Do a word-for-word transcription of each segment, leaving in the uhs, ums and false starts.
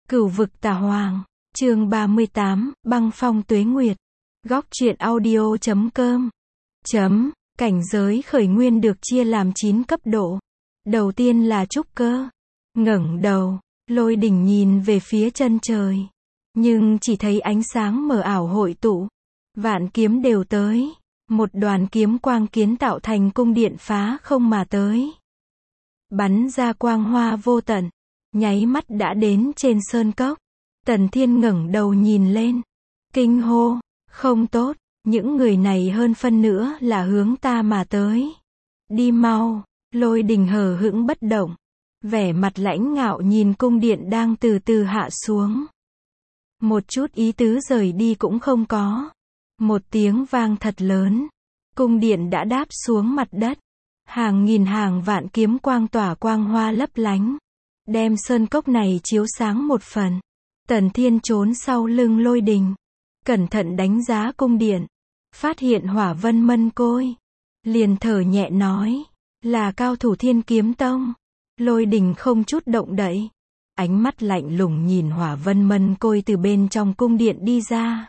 Cửu vực tà hoàng, chương ba mươi tám, băng phong tuế nguyệt. Góc truyện audio chấm com. Chấm, cảnh giới khởi nguyên được chia làm chín cấp độ. Đầu tiên là trúc cơ. Ngẩng đầu, Lôi Đình nhìn về phía chân trời. Nhưng chỉ thấy ánh sáng mờ ảo hội tụ. Vạn kiếm đều tới. Một đoàn kiếm quang kiến tạo thành cung điện phá không mà tới. Bắn ra quang hoa vô tận. Nháy mắt đã đến trên sơn cốc. Tần Thiên ngẩng đầu nhìn lên. Kinh hô, không tốt, những người này hơn phân nữa là hướng ta mà tới. Đi mau, Lôi Đình hờ hững bất động. Vẻ mặt lãnh ngạo nhìn cung điện đang từ từ hạ xuống. Một chút ý tứ rời đi cũng không có. Một tiếng vang thật lớn. Cung điện đã đáp xuống mặt đất. Hàng nghìn hàng vạn kiếm quang tỏa quang hoa lấp lánh. Đem sơn cốc này chiếu sáng một phần. Tần Thiên trốn sau lưng Lôi Đình. Cẩn thận đánh giá cung điện. Phát hiện hỏa vân mân côi. Liền thở nhẹ nói. Là cao thủ Thiên Kiếm Tông. Lôi Đình không chút động đậy. Ánh mắt lạnh lùng nhìn hỏa vân mân côi từ bên trong cung điện đi ra.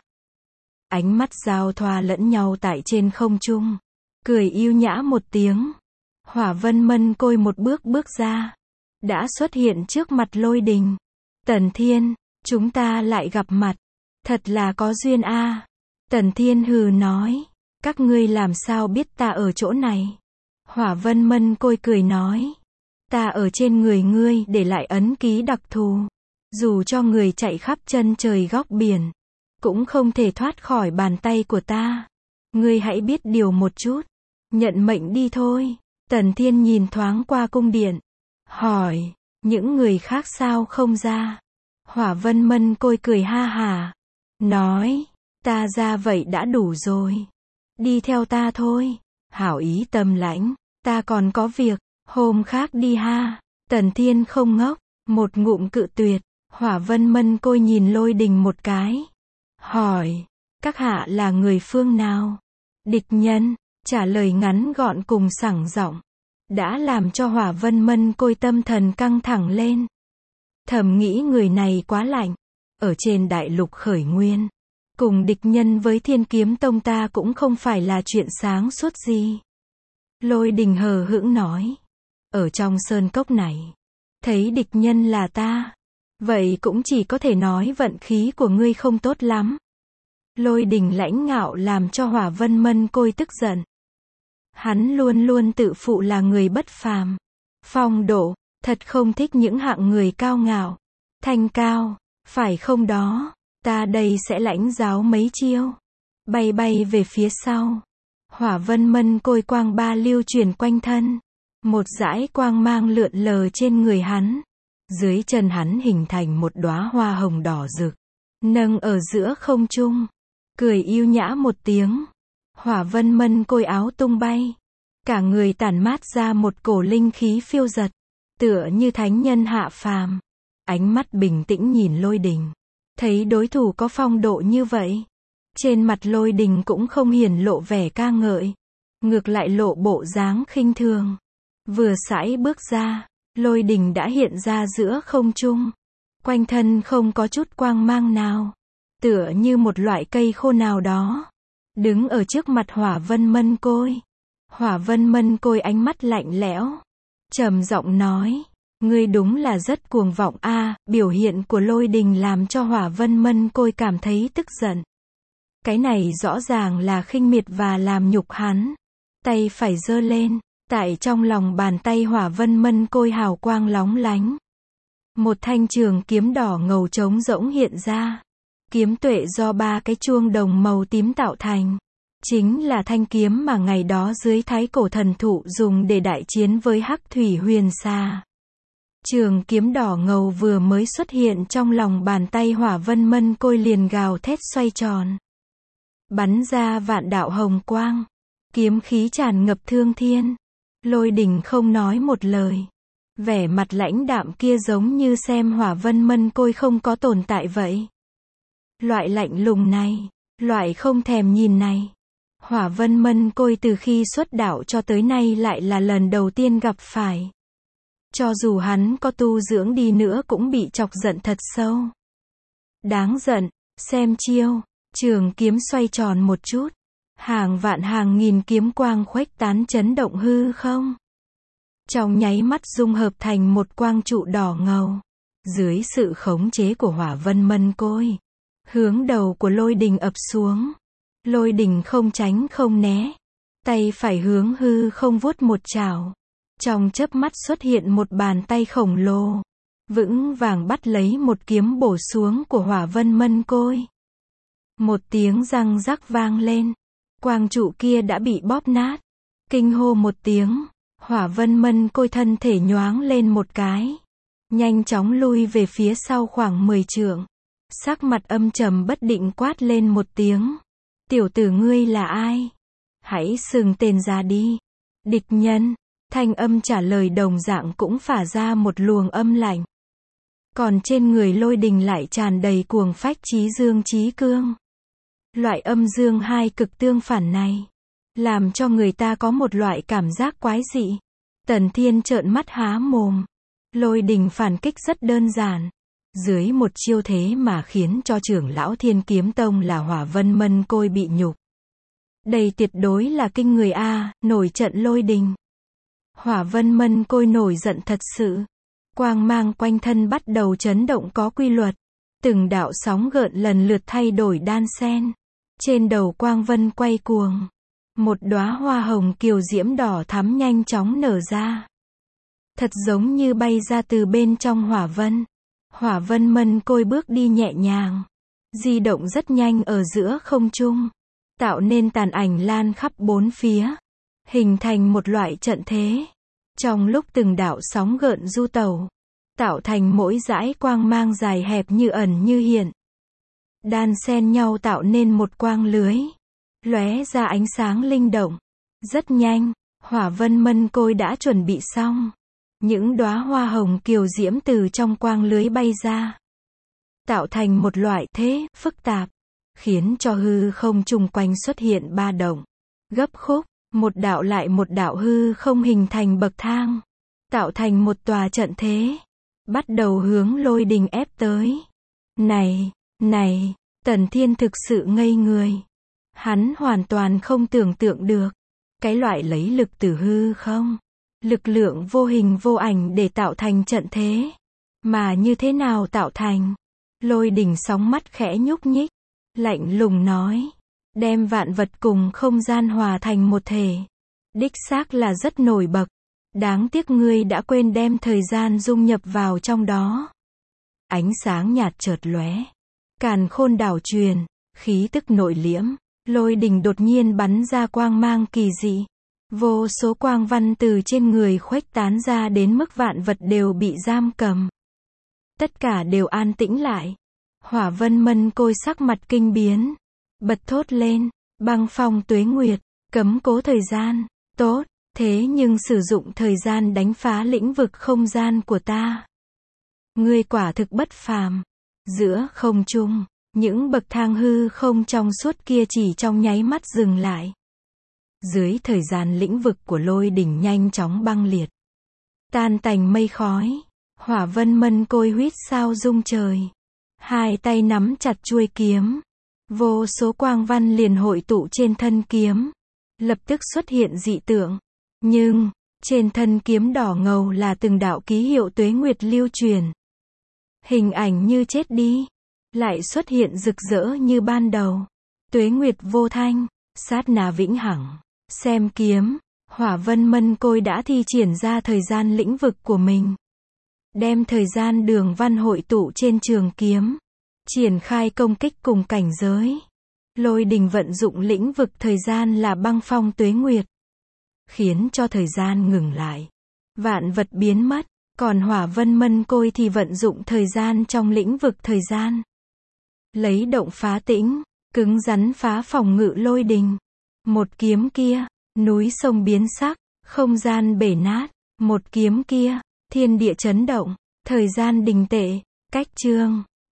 Ánh mắt giao thoa lẫn nhau tại trên không trung. Cười yêu nhã một tiếng. Hỏa vân mân côi một bước bước ra. Đã xuất hiện trước mặt Lôi Đình. Tần Thiên, chúng ta lại gặp mặt. Thật là có duyên a. Tần Thiên hừ nói. Các ngươi làm sao biết ta ở chỗ này? Hỏa vân mân côi cười nói. Ta ở trên người ngươi để lại ấn ký đặc thù. Dù cho người chạy khắp chân trời góc biển. Cũng không thể thoát khỏi bàn tay của ta. Ngươi hãy biết điều một chút. Nhận mệnh đi thôi. Tần Thiên nhìn thoáng qua cung điện. Hỏi, những người khác sao không ra? Hỏa vân mân côi cười ha hả. Nói, ta ra vậy đã đủ rồi. Đi theo ta thôi. Hảo ý tâm lãnh, ta còn có việc, hôm khác đi ha. Tần Thiên không ngốc, một ngụm cự tuyệt. Hỏa vân mân côi nhìn Lôi Đình một cái. Hỏi, các hạ là người phương nào? Địch nhân, trả lời ngắn gọn cùng sảng giọng. Đã làm cho hỏa vân mân côi tâm thần căng thẳng lên. Thầm nghĩ người này quá lạnh. Ở trên đại lục khởi nguyên. Cùng địch nhân với Thiên Kiếm Tông ta cũng không phải là chuyện sáng suốt gì. Lôi Đình hờ hững nói. Ở trong sơn cốc này. Thấy địch nhân là ta. Vậy cũng chỉ có thể nói vận khí của ngươi không tốt lắm. Lôi Đình lãnh ngạo làm cho hỏa vân mân côi tức giận. Hắn luôn luôn tự phụ là người bất phàm. Phong độ, thật không thích những hạng người cao ngạo. Thanh cao, phải không đó, ta đây sẽ lãnh giáo mấy chiêu. Bay bay về phía sau. Hỏa vân mân côi quang ba lưu chuyển quanh thân. Một dải quang mang lượn lờ trên người hắn. Dưới chân hắn hình thành một đóa hoa hồng đỏ rực. Nâng ở giữa không trung. Cười yêu nhã một tiếng. Hỏa vân mân côi áo tung bay. Cả người tản mát ra một cổ linh khí phiêu dật. Tựa như thánh nhân hạ phàm. Ánh mắt bình tĩnh nhìn Lôi Đình. Thấy đối thủ có phong độ như vậy. Trên mặt Lôi Đình cũng không hiển lộ vẻ ca ngợi. Ngược lại lộ bộ dáng khinh thường. Vừa sải bước ra. Lôi Đình đã hiện ra giữa không trung. Quanh thân không có chút quang mang nào. Tựa như một loại cây khô nào đó. Đứng ở trước mặt hỏa vân mân côi. Hỏa vân mân côi ánh mắt lạnh lẽo. Trầm giọng nói. Ngươi đúng là rất cuồng vọng a. Biểu hiện của Lôi Đình làm cho hỏa vân mân côi cảm thấy tức giận. Cái này rõ ràng là khinh miệt và làm nhục hắn. Tay phải giơ lên. Tại trong lòng bàn tay hỏa vân mân côi hào quang lóng lánh. Một thanh trường kiếm đỏ ngầu trống rỗng hiện ra. Kiếm tuệ do ba cái chuông đồng màu tím tạo thành. Chính là thanh kiếm mà ngày đó dưới thái cổ thần thụ dùng để đại chiến với Hắc Thủy Huyền Sa. Trường kiếm đỏ ngầu vừa mới xuất hiện trong lòng bàn tay hỏa vân mân côi liền gào thét xoay tròn. Bắn ra vạn đạo hồng quang. Kiếm khí tràn ngập thương thiên. Lôi Đình không nói một lời. Vẻ mặt lãnh đạm kia giống như xem hỏa vân mân côi không có tồn tại vậy. Loại lạnh lùng này, loại không thèm nhìn này. Hỏa vân mân côi từ khi xuất đạo cho tới nay lại là lần đầu tiên gặp phải. Cho dù hắn có tu dưỡng đi nữa cũng bị chọc giận thật sâu. Đáng giận, xem chiêu, trường kiếm xoay tròn một chút. Hàng vạn hàng nghìn kiếm quang khuếch tán chấn động hư không. Trong nháy mắt dung hợp thành một quang trụ đỏ ngầu. Dưới sự khống chế của Hỏa Vân Mân Côi, hướng đầu của Lôi Đình ập xuống. Lôi Đình không tránh không né. Tay phải hướng hư không vuốt một chảo. Trong chớp mắt xuất hiện một bàn tay khổng lồ. Vững vàng bắt lấy một kiếm bổ xuống của Hỏa Vân Mân Côi. Một tiếng răng rắc vang lên. Quang trụ kia đã bị bóp nát. Kinh hô một tiếng. Hỏa Vân Mân Côi thân thể nhoáng lên một cái. Nhanh chóng lui về phía sau khoảng mười trượng. Sắc mặt âm trầm bất định quát lên một tiếng. Tiểu tử ngươi là ai? Hãy xưng tên ra đi. Địch nhân. Thanh âm trả lời đồng dạng cũng phả ra một luồng âm lạnh. Còn trên người Lôi Đình lại tràn đầy cuồng phách chí dương chí cương. Loại âm dương hai cực tương phản này, làm cho người ta có một loại cảm giác quái dị. Tần Thiên trợn mắt há mồm. Lôi Đình phản kích rất đơn giản. Dưới một chiêu thế mà khiến cho trưởng lão Thiên Kiếm Tông là Hỏa Vân Mân Côi bị nhục. Đây tuyệt đối là kinh người a, nổi trận Lôi Đình. Hỏa Vân Mân Côi nổi giận thật sự. Quang mang quanh thân bắt đầu chấn động có quy luật. Từng đạo sóng gợn lần lượt thay đổi đan xen. Trên đầu quang vân quay cuồng. Một đóa hoa hồng kiều diễm đỏ thắm nhanh chóng nở ra. Thật giống như bay ra từ bên trong hỏa vân. Hỏa Vân Mân Côi bước đi nhẹ nhàng. Di động rất nhanh ở giữa không trung. Tạo nên tàn ảnh lan khắp bốn phía. Hình thành một loại trận thế. Trong lúc từng đạo sóng gợn du tẩu. Tạo thành mỗi dải quang mang dài hẹp như ẩn như hiện. Đan xen nhau tạo nên một quang lưới. Lóe ra ánh sáng linh động. Rất nhanh, Hỏa Vân Mân Côi đã chuẩn bị xong. Những đóa hoa hồng kiều diễm từ trong quang lưới bay ra. Tạo thành một loại thế phức tạp. Khiến cho hư không chung quanh xuất hiện ba động. Gấp khúc, một đạo lại một đạo hư không hình thành bậc thang. Tạo thành một tòa trận thế. Bắt đầu hướng Lôi Đình ép tới. Này, này, Tần Thiên thực sự ngây người. Hắn hoàn toàn không tưởng tượng được. Cái loại lấy lực từ hư không. Lực lượng vô hình vô ảnh để tạo thành trận thế. Mà như thế nào tạo thành? Lôi Đình sóng mắt khẽ nhúc nhích. Lạnh lùng nói. Đem vạn vật cùng không gian hòa thành một thể. Đích xác là rất nổi bật. Đáng tiếc ngươi đã quên đem thời gian dung nhập vào trong đó. Ánh sáng nhạt chợt lóe. Càn khôn đảo truyền. Khí tức nội liễm. Lôi Đình đột nhiên bắn ra quang mang kỳ dị. Vô số quang văn từ trên người khuếch tán ra đến mức vạn vật đều bị giam cầm. Tất cả đều an tĩnh lại. Hỏa Vân Mân Côi sắc mặt kinh biến. Bật thốt lên. Băng phong tuế nguyệt. Cấm cố thời gian. Tốt. Thế nhưng sử dụng thời gian đánh phá lĩnh vực không gian của ta. Ngươi quả thực bất phàm. Giữa không trung, những bậc thang hư không trong suốt kia chỉ trong nháy mắt dừng lại. Dưới thời gian lĩnh vực của Lôi Đình nhanh chóng băng liệt. Tan tành mây khói. Hỏa Vân Mân Côi huýt sao rung trời. Hai tay nắm chặt chuôi kiếm. Vô số quang văn liền hội tụ trên thân kiếm. Lập tức xuất hiện dị tượng. Nhưng, trên thân kiếm đỏ ngầu là từng đạo ký hiệu tuế nguyệt lưu truyền. Hình ảnh như chết đi. Lại xuất hiện rực rỡ như ban đầu. Tuế nguyệt vô thanh. Sát na vĩnh hằng. Xem kiếm. Hỏa Vân Mân Côi đã thi triển ra thời gian lĩnh vực của mình. Đem thời gian đường văn hội tụ trên trường kiếm. Triển khai công kích cùng cảnh giới. Lôi Đình vận dụng lĩnh vực thời gian là băng phong tuế nguyệt. Khiến cho thời gian ngừng lại. Vạn vật biến mất. Còn Hỏa Vân Mân Côi thì vận dụng thời gian trong lĩnh vực thời gian. Lấy động phá tĩnh. Cứng rắn phá phòng ngự Lôi Đình. Một kiếm kia. Núi sông biến sắc. Không gian bể nát. Một kiếm kia. Thiên địa chấn động. Thời gian đình tệ. Cách chương.